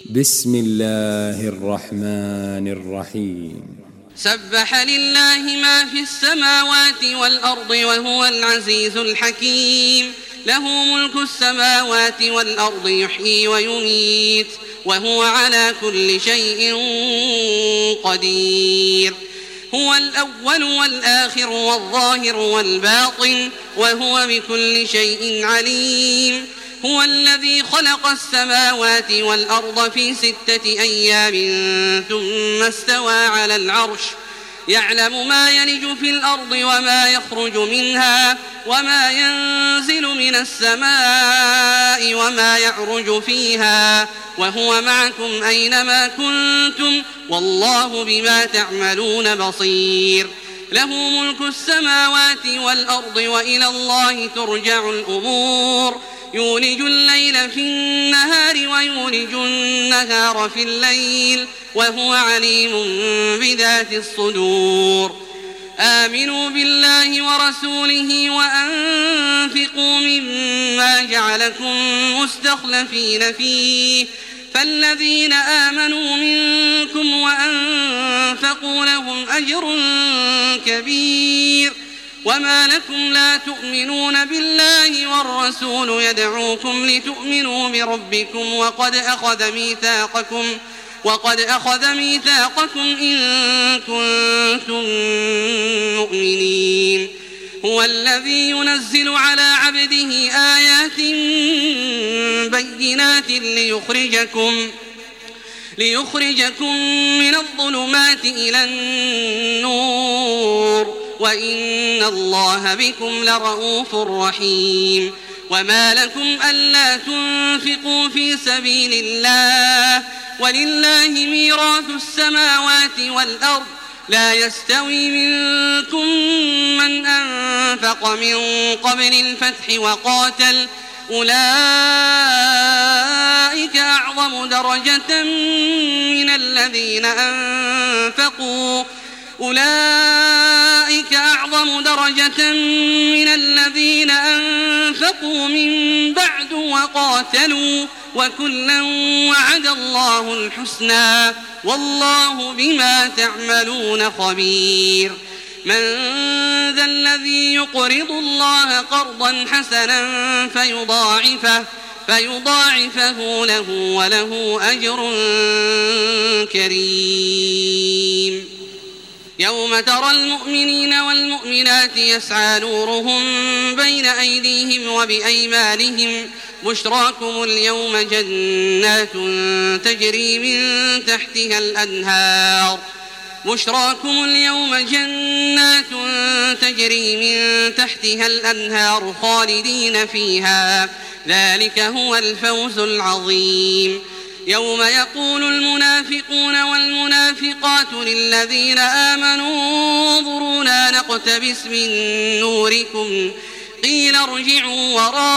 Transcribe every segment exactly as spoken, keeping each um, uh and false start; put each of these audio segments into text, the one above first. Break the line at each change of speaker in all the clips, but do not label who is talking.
بسم الله الرحمن الرحيم.
سبح لله ما في السماوات والأرض وهو العزيز الحكيم. له ملك السماوات والأرض يحيي ويميت وهو على كل شيء قدير. هو الأول والآخر والظاهر والباطن وهو بكل شيء عليم. هو الذي خلق السماوات والأرض في ستة أيام ثم استوى على العرش يعلم ما يلج في الأرض وما يخرج منها وما ينزل من السماء وما يعرج فيها وهو معكم أينما كنتم والله بما تعملون بصير. له ملك السماوات والأرض وإلى الله ترجع الأمور. يولج الليل في النهار ويولج النهار في الليل وهو عليم بذات الصدور. آمنوا بالله ورسوله وأنفقوا مما جعلكم مستخلفين فيه فالذين آمنوا منكم وأنفقوا لهم أجر كبير. وما لكم لا تؤمنون بالله والرسول يدعوكم لتؤمنوا بربكم وقد أخذ ميثاقكم وقد أخذ ميثاقكم إن كنتم مؤمنين. هو الذي ينزل على عبده آيات بينات ليخرجكم ليخرجكم من الظلمات إلى النور وإن الله بكم لرؤوف رحيم. وما لكم ألا تنفقوا في سبيل الله ولله ميراث السماوات والأرض لا يستوي منكم من أنفق من قبل الفتح وقاتل أولئك أعظم درجة من الذين أنفقوا أولئك أعظم درجة من الذين أنفقوا من بعد وقاتلوا وكلا وعد الله الحسنى والله بما تعملون خبير. من ذا الذي يقرض الله قرضا حسنا فيضاعفه فيضاعفه له وله أجر كريم. يوم ترى المؤمنين والمؤمنات يسعى نورهم بين أيديهم وبأيمانهم بشراكم اليوم جنات تجري من تحتها الأنهار بشراكم اليوم جنات تجري من تحتها الأنهار خالدين فيها ذلك هو الفوز العظيم. يوم يقول المنافقون والمنافقات للذين آمنوا انظرونا نقتبس من نوركم قيل ارجعوا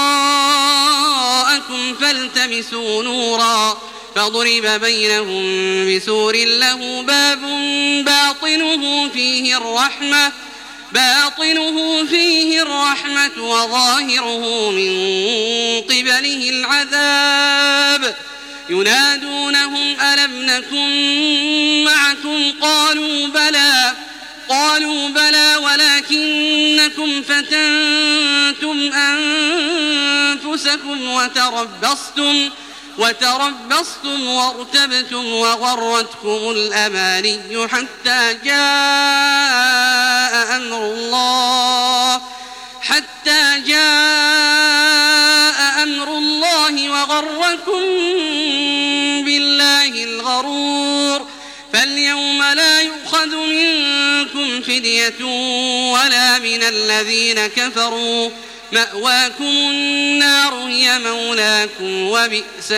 وراءكم فالتمسوا نورا فضرب بينهم بسور له باب باطنه فيه الرحمة باطنه فيه الرحمة وظاهره من قبله العذاب. ينادونهم ألم نكن معكم قالوا بلى قالوا بلى ولكنكم فتنتم أنفسكم وتربصتم وتربصتم وارتبتم وغرتكم الأماني حتى جاء أمر الله حتى جاء أمر الله وغركم بالله الغرور. فاليوم لا يؤخذ منكم فدية ولا من الذين كفروا مأواكم النار هي مولاكم وبئس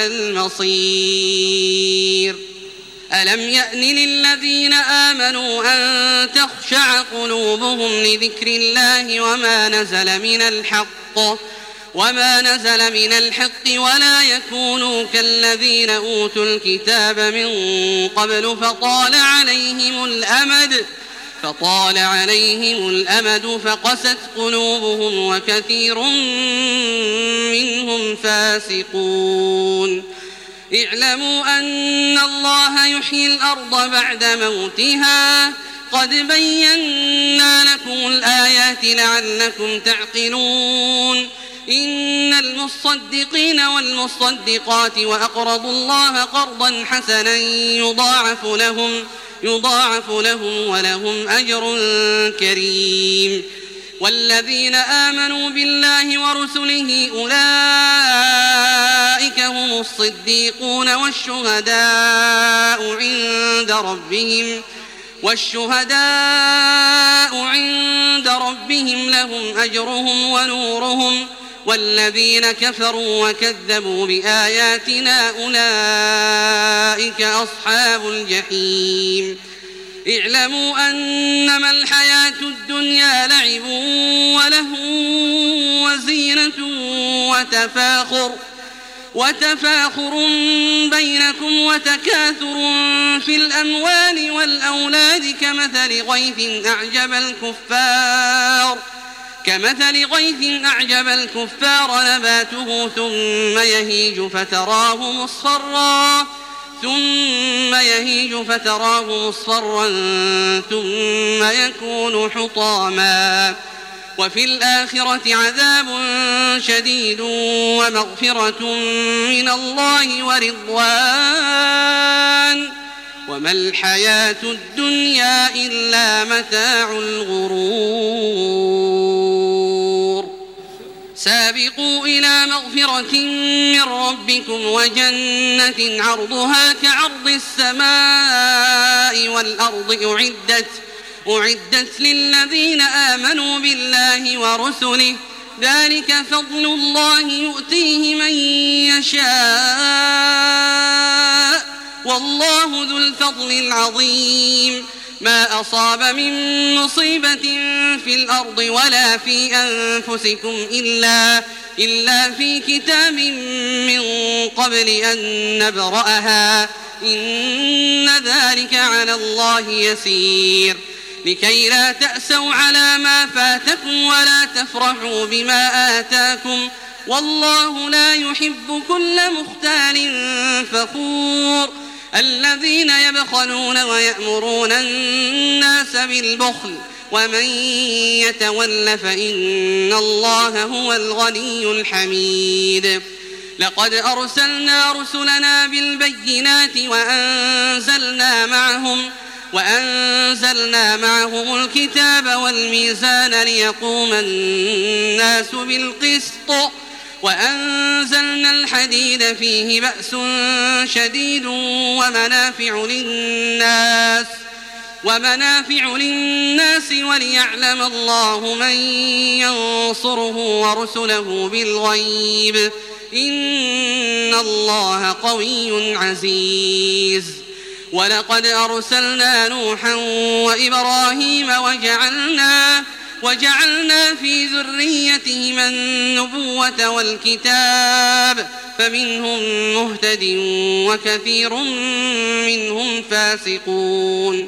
المصير. ألم يأن للذين آمنوا أن تخشع قلوبهم لذكر الله وما نزل من الحق وما نزل من الحق ولا يكونوا كالذين أوتوا الكتاب من قبل فطال عليهم الأمد فطال عليهم الأمد فقست قلوبهم وكثير منهم فاسقون. اعلموا أن الله يحيي الأرض بعد موتها قد بينا لكم الآيات لعلكم تعقلون إن المصدقين والمصدقات وأقرضوا الله قرضا حسنا يضاعف لهم يضاعف لهم ولهم أجر كريم والذين آمنوا بالله ورسله أولئك هم الصديقون والشهداء عند ربهم والشهداء عند ربهم لهم أجرهم ونورهم والذين كفروا وكذبوا بآياتنا أولئك أصحاب الجحيم اعلموا أنما الحياة الدنيا لعب ولهو وزينة وتفاخر وتفاخر بينكم وتكاثر في الأموال والأولاد كمثل غيث أعجب الكفار كمثل غيث أعجب الكفار نباته ثم يهيج فتراه مصفرا ثم يهيج فتراه مصفرا ثم يكون حطاما وفي الآخرة عذاب شديد ومغفرة من الله ورضوان وما الحياة الدنيا إلا متاع الغرور سابقوا إلى مغفرة من ربكم وجنة عرضها كعرض السماء والأرض أعدت أعدت للذين آمنوا بالله ورسله ذلك فضل الله يؤتيه من يشاء والله ذو الفضل العظيم ما أصاب من مصيبة في الأرض ولا في أنفسكم إلا, إلا في كتاب من قبل أن نبرأها إن ذلك على الله يسير لكي لا تأسوا على ما فاتكم ولا تفرحوا بما آتاكم والله لا يحب كل مختال فخور الذين يبخلون ويأمرون الناس بالبخل ومن يتول فإن الله هو الغني الحميد لقد أرسلنا رسلنا بالبينات وأنزلنا معهم وأنزلنا معهم الكتاب والميزان ليقوم الناس بالقسط وأنزلنا الحديد فيه بأس شديد ومنافع للناس ومنافع للناس وليعلم الله من ينصره ورسله بالغيب إن الله قوي عزيز ولقد أرسلنا نوحا وإبراهيم وجعلنا وجعلنا في ذريتهما النبوة والكتاب فمنهم مهتد وكثير منهم فاسقون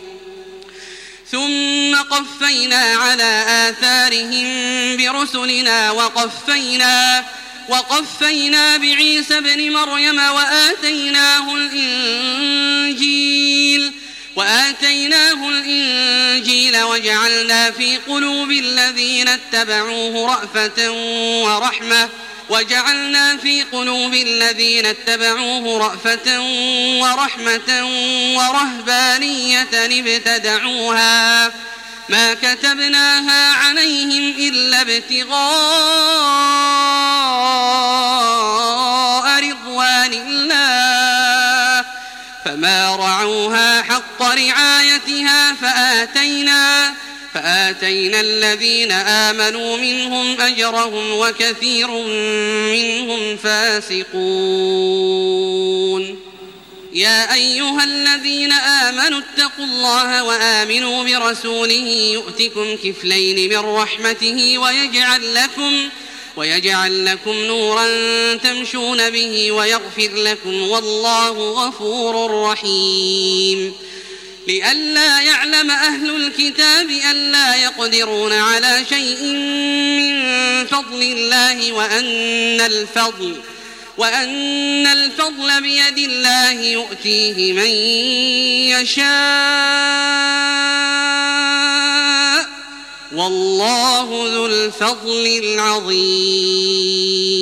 ثم قفينا على آثارهم برسلنا وقفينا وقفينا بعيسى ابن مريم وآتيناه الإنجيل وآتيناه الإنجيل وجعلنا في قلوب الذين اتبعوه رأفة ورحمة وجعلنا في قلوب الذين اتبعوه رأفة ورحمة ورهبانية ابتدعوها ما كتبناها عليهم إلا ابتغاء رضوان الله فما رعوها حق رعايتها فآتينا فآتينا الذين آمنوا منهم أجرهم وكثير منهم فاسقون يا أيها الذين آمنوا اتقوا الله وآمنوا برسوله يؤتكم كفلين من رحمته ويجعل لكم ويجعل لكم نورا تمشون به ويغفر لكم والله غفور رحيم لئلا يعلم أهل الكتاب ألا يقدرون على شيء من فضل الله وأن الفضل وأن الفضل بيد الله يؤتيه من يشاء والله ذو الفضل العظيم.